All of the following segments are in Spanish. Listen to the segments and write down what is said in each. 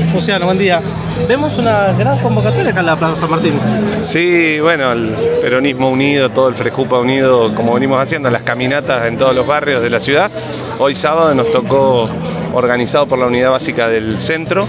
Luciano, buen día. Vemos una gran convocatoria acá en la Plaza San Martín. Sí, bueno, el peronismo unido, todo el Frejupa unido, como venimos haciendo, las caminatas en todos los barrios de la ciudad. Hoy sábado nos tocó, organizado por la Unidad Básica del Centro,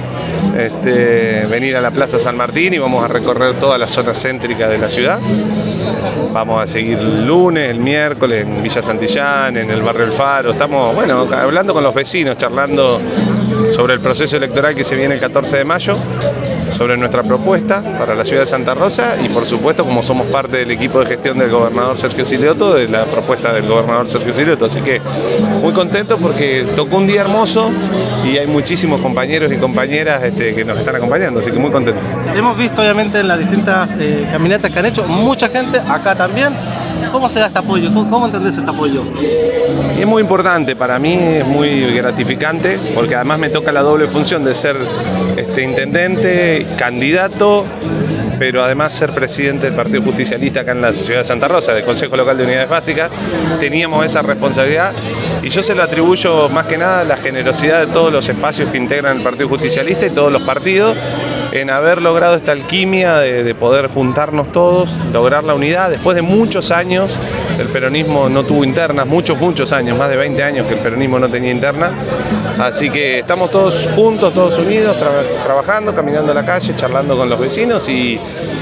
venir a la Plaza San Martín y vamos a recorrer toda la zona céntrica de la ciudad. Vamos a seguir el lunes, el miércoles en Villa Santillán, en el barrio El Faro. Estamos, bueno, hablando con los vecinos, charlando sobre el proceso electoral que se viene el 14 de mayo, sobre nuestra propuesta para la ciudad de Santa Rosa y por supuesto, como somos parte del equipo de gestión del gobernador Sergio Silioto, de la propuesta del gobernador Sergio Silioto. Así que muy contento porque tocó un día hermoso y hay muchísimos compañeros y compañeras que nos están acompañando, así que muy contento. Hemos visto obviamente en las distintas caminatas que han hecho, mucha gente, acá también. ¿Cómo se da este apoyo? ¿Cómo entendés este apoyo? Y es muy importante, para mí es muy gratificante, porque además me toca la doble función de ser intendente, candidato, pero además ser presidente del Partido Justicialista acá en la ciudad de Santa Rosa, del Consejo Local de Unidades Básicas. Teníamos esa responsabilidad y yo se lo atribuyo más que nada a la generosidad de todos los espacios que integran el Partido Justicialista y todos los partidos, en haber logrado esta alquimia de poder juntarnos todos, lograr la unidad. Después de muchos años, el peronismo no tuvo internas, muchos años, más de 20 años que el peronismo no tenía interna. Así que estamos todos juntos, todos unidos, trabajando, caminando a la calle, charlando con los vecinos y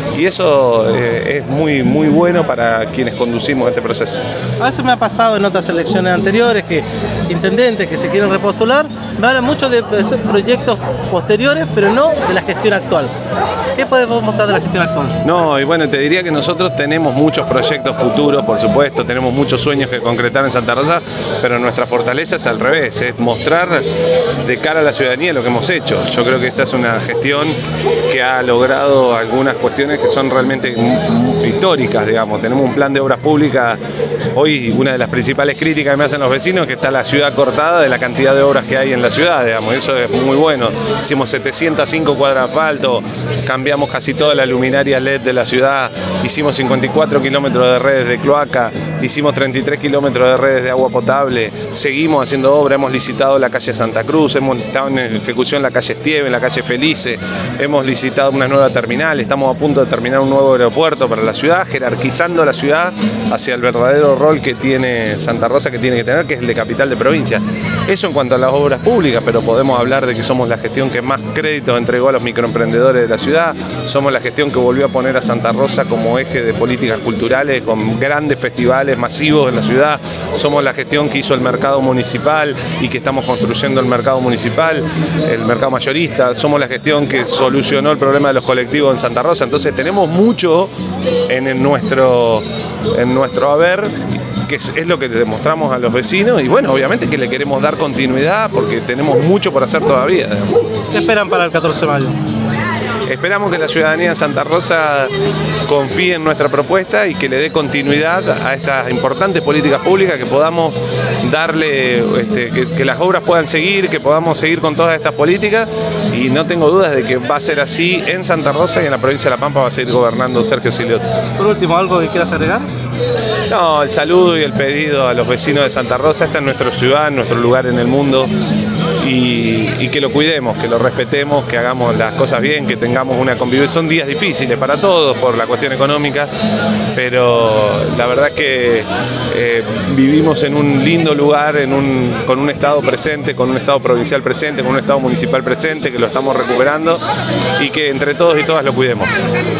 eso es muy bueno para quienes conducimos este proceso. A veces me ha pasado en otras elecciones anteriores que intendentes que se quieren repostular me hablan mucho de proyectos posteriores, pero no de la gestión actual. ¿Qué podemos mostrar de la gestión actual? No, y bueno, te diría que nosotros tenemos muchos proyectos futuros, por supuesto, tenemos muchos sueños que concretar en Santa Rosa, pero nuestra fortaleza es al revés, es mostrar de cara a la ciudadanía lo que hemos hecho. Yo creo que esta es una gestión que ha logrado algunas cuestiones que son realmente históricas, digamos. Tenemos un plan de obras públicas. Hoy una de las principales críticas que me hacen los vecinos es que está la ciudad cortada de la cantidad de obras que hay en la ciudad, digamos. Eso es muy bueno. Hicimos 705 cuadras de asfalto, cambiamos casi toda la luminaria LED de la ciudad, hicimos 54 kilómetros de redes de cloaca, hicimos 33 kilómetros de redes de agua potable, seguimos haciendo obra, hemos licitado la calle Santa Cruz, hemos estado en ejecución la calle Estieve, la calle Felice, hemos licitado una nueva terminal, estamos a punto de terminar un nuevo aeropuerto para la ciudad, jerarquizando la ciudad hacia el verdadero rol que tiene Santa Rosa, que tiene que tener, que es el de capital de provincia. Eso en cuanto a las obras públicas, pero podemos hablar de que somos la gestión que más créditos entregó a los microemprendedores de la ciudad, somos la gestión que volvió a poner a Santa Rosa como eje de políticas culturales, con grandes festivales masivos en la ciudad, somos la gestión que hizo el mercado municipal y que estamos construyendo el mercado municipal, el mercado mayorista, somos la gestión que solucionó el problema de los colectivos en Santa Rosa. Entonces tenemos mucho en nuestro haber, que es lo que demostramos a los vecinos y bueno, obviamente que le queremos dar continuidad porque tenemos mucho por hacer todavía. ¿Qué esperan para el 14 de mayo? Esperamos que la ciudadanía de Santa Rosa confíe en nuestra propuesta y que le dé continuidad a estas importantes políticas públicas, que podamos darle, que las obras puedan seguir, que podamos seguir con todas estas políticas y no tengo dudas de que va a ser así en Santa Rosa y en la provincia de La Pampa va a seguir gobernando Sergio Silioto. Por último, ¿algo que quieras agregar? No, el saludo y el pedido a los vecinos de Santa Rosa. Esta es nuestra ciudad, nuestro lugar en el mundo y que lo cuidemos, que lo respetemos, que hagamos las cosas bien, que tengamos una convivencia. Son días difíciles para todos por la cuestión económica, pero la verdad es que vivimos en un lindo lugar, con un Estado presente, con un Estado provincial presente, con un Estado municipal presente, que lo estamos recuperando y que entre todos y todas lo cuidemos.